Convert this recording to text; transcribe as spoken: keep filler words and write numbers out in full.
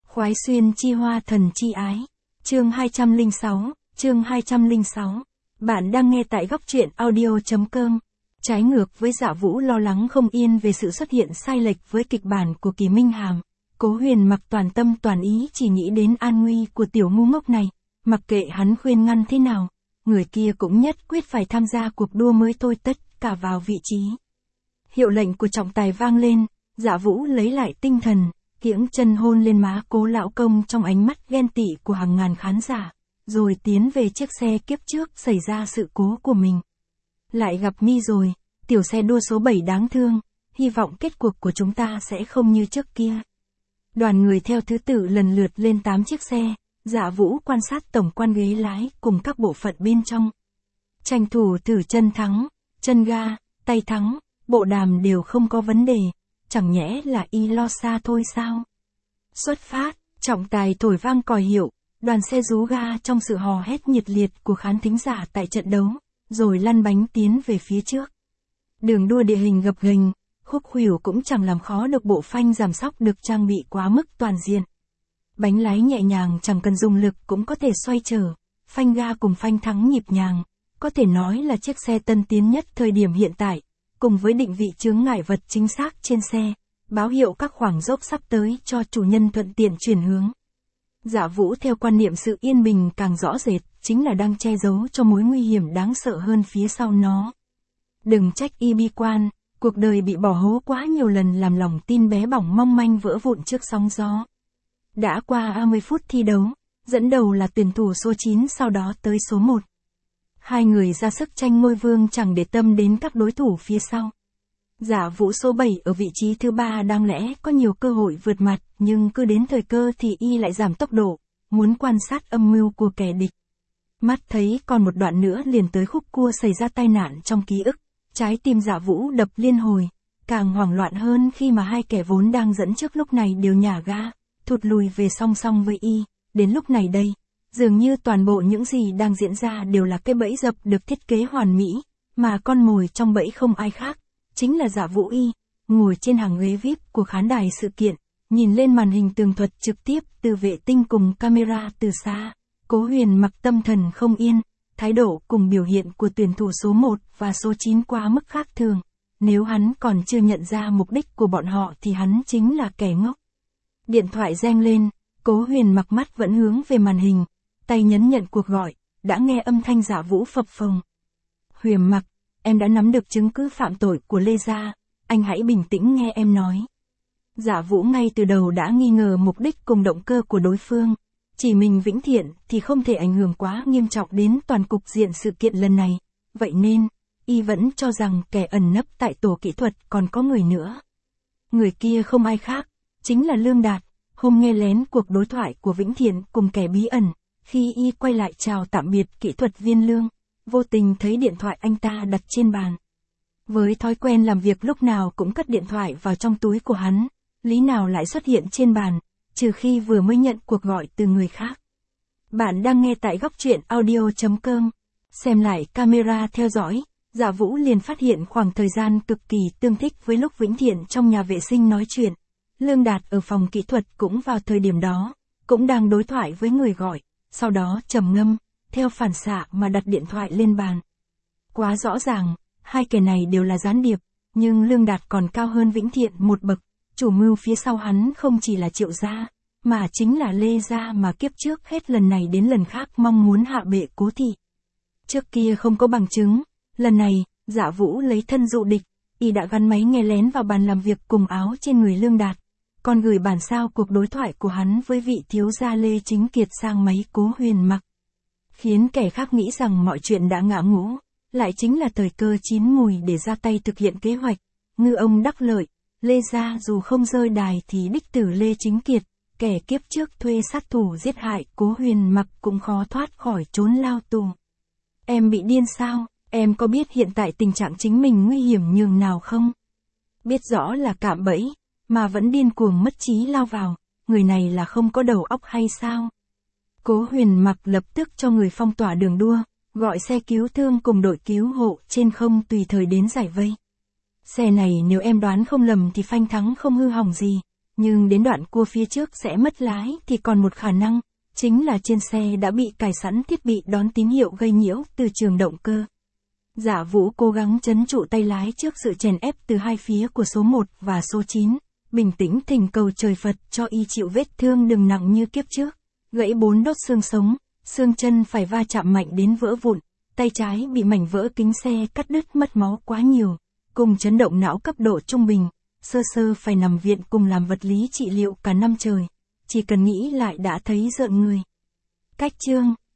Khoái xuyên chi hoa thần chi ái. Chương hai trăm lẻ sáu, chương hai trăm lẻ sáu. Bạn đang nghe tại góc truyện audio.com. Trái ngược với Dạ Vũ lo lắng không yên về sự xuất hiện sai lệch với kịch bản của Kỳ Minh Hàm, Cố Huyền Mặc toàn tâm toàn ý chỉ nghĩ đến an nguy của tiểu ngu ngốc này, mặc kệ hắn khuyên ngăn thế nào, người kia cũng nhất quyết phải tham gia cuộc đua mới thôi, tất cả vào vị trí. Hiệu lệnh của trọng tài vang lên, Dạ Vũ lấy lại tinh thần, kiễng chân hôn lên má Cố lão công trong ánh mắt ghen tị của hàng ngàn khán giả, rồi tiến về chiếc xe kiếp trước xảy ra sự cố của mình. Lại gặp Mi rồi, tiểu xe đua số bảy đáng thương, hy vọng kết cuộc của chúng ta sẽ không như trước kia. Đoàn người theo thứ tự lần lượt lên tám chiếc xe, Dạ Vũ quan sát tổng quan ghế lái cùng các bộ phận bên trong. Tranh thủ thử chân thắng, chân ga, tay thắng, bộ đàm đều không có vấn đề, chẳng nhẽ là y lo xa thôi sao? Xuất phát, trọng tài thổi vang còi hiệu, đoàn xe rú ga trong sự hò hét nhiệt liệt của khán thính giả tại trận đấu, rồi lăn bánh tiến về phía trước. Đường đua địa hình gập ghềnh, khúc khuỷu cũng chẳng làm khó được bộ phanh giảm xóc được trang bị quá mức toàn diện. Bánh lái nhẹ nhàng chẳng cần dùng lực cũng có thể xoay trở, phanh ga cùng phanh thắng nhịp nhàng, có thể nói là chiếc xe tân tiến nhất thời điểm hiện tại, cùng với định vị chướng ngại vật chính xác trên xe, báo hiệu các khoảng dốc sắp tới cho chủ nhân thuận tiện chuyển hướng. Dạ Vũ theo quan niệm sự yên bình càng rõ rệt, chính là đang che giấu cho mối nguy hiểm đáng sợ hơn phía sau nó. Đừng trách y bi quan, cuộc đời bị bỏ hố quá nhiều lần làm lòng tin bé bỏng mong manh vỡ vụn trước sóng gió. Đã qua hai mươi phút thi đấu, dẫn đầu là tuyển thủ số chín, sau đó tới số một. Hai người ra sức tranh ngôi vương chẳng để tâm đến các đối thủ phía sau. Dạ Vũ số bảy ở vị trí thứ ba đáng lẽ có nhiều cơ hội vượt mặt, nhưng cứ đến thời cơ thì y lại giảm tốc độ, muốn quan sát âm mưu của kẻ địch. Mắt thấy còn một đoạn nữa liền tới khúc cua xảy ra tai nạn trong ký ức, trái tim Dạ Vũ đập liên hồi, càng hoảng loạn hơn khi mà hai kẻ vốn đang dẫn trước lúc này đều nhả ga, thụt lùi về song song với y. Đến lúc này đây, dường như toàn bộ những gì đang diễn ra đều là cái bẫy dập được thiết kế hoàn mỹ, mà con mồi trong bẫy không ai khác, chính là Dạ Vũ y, ngồi trên hàng ghế vi ai pi của khán đài sự kiện, nhìn lên màn hình tường thuật trực tiếp từ vệ tinh cùng camera từ xa. Cố Huyền Mặc tâm thần không yên, thái độ cùng biểu hiện của tuyển thủ số một và số chín quá mức khác thường. Nếu hắn còn chưa nhận ra mục đích của bọn họ thì hắn chính là kẻ ngốc. Điện thoại reng lên, Cố Huyền Mặc mắt vẫn hướng về màn hình, tay nhấn nhận cuộc gọi, đã nghe âm thanh Dạ Vũ phập phồng. Huyền Mặc, em đã nắm được chứng cứ phạm tội của Lê Gia, anh hãy bình tĩnh nghe em nói. Dạ Vũ ngay từ đầu đã nghi ngờ mục đích cùng động cơ của đối phương, chỉ mình Vĩnh Thiện thì không thể ảnh hưởng quá nghiêm trọng đến toàn cục diện sự kiện lần này, vậy nên, y vẫn cho rằng kẻ ẩn nấp tại tổ kỹ thuật còn có người nữa. Người kia không ai khác, chính là Lương Đạt, hôm nghe lén cuộc đối thoại của Vĩnh Thiện cùng kẻ bí ẩn, khi y quay lại chào tạm biệt kỹ thuật viên Lương, vô tình thấy điện thoại anh ta đặt trên bàn. Với thói quen làm việc lúc nào cũng cất điện thoại vào trong túi của hắn, lý nào lại xuất hiện trên bàn, trừ khi vừa mới nhận cuộc gọi từ người khác. Bạn đang nghe tại góc truyện audio.com. Xem lại camera theo dõi, Dạ Vũ liền phát hiện khoảng thời gian cực kỳ tương thích với lúc Vĩnh Thiện trong nhà vệ sinh nói chuyện. Lương Đạt ở phòng kỹ thuật cũng vào thời điểm đó, cũng đang đối thoại với người gọi, sau đó trầm ngâm, theo phản xạ mà đặt điện thoại lên bàn. Quá rõ ràng, hai kẻ này đều là gián điệp, nhưng Lương Đạt còn cao hơn Vĩnh Thiện một bậc, chủ mưu phía sau hắn không chỉ là Triệu Gia, mà chính là Lê Gia mà kiếp trước hết lần này đến lần khác mong muốn hạ bệ Cố thị. Trước kia không có bằng chứng, lần này, Dạ Vũ lấy thân dụ địch, y đã gắn máy nghe lén vào bàn làm việc cùng áo trên người Lương Đạt, còn gửi bản sao cuộc đối thoại của hắn với vị thiếu gia Lê Chính Kiệt sang máy Cố Huyền Mặc. Khiến kẻ khác nghĩ rằng mọi chuyện đã ngã ngũ, lại chính là thời cơ chín mùi để ra tay thực hiện kế hoạch. Ngư ông đắc lợi, Lê Gia dù không rơi đài thì đích tử Lê Chính Kiệt, kẻ kiếp trước thuê sát thủ giết hại Cố Huyền Mặc cũng khó thoát khỏi trốn lao tù. Em bị điên sao? Em có biết hiện tại tình trạng chính mình nguy hiểm nhường nào không? Biết rõ là cạm bẫy, mà vẫn điên cuồng mất trí lao vào, người này là không có đầu óc hay sao? Cố Huyền Mặc lập tức cho người phong tỏa đường đua, gọi xe cứu thương cùng đội cứu hộ trên không tùy thời đến giải vây. Xe này nếu em đoán không lầm thì phanh thắng không hư hỏng gì, Nhưng đến đoạn cua phía trước sẽ mất lái thì còn một khả năng, chính là trên xe đã bị cài sẵn thiết bị đón tín hiệu gây nhiễu từ trường động cơ. Dạ Vũ cố gắng trấn trụ tay lái trước sự chèn ép từ hai phía của số một và số chín, bình tĩnh thỉnh cầu trời Phật cho y chịu vết thương đừng nặng như kiếp trước, gãy bốn đốt xương sống, xương chân phải va chạm mạnh đến vỡ vụn, tay trái bị mảnh vỡ kính xe cắt đứt mất máu quá nhiều, cùng chấn động não cấp độ trung bình, sơ sơ phải nằm viện cùng làm vật lý trị liệu cả năm trời, chỉ cần nghĩ lại đã thấy rợn người. Cách chương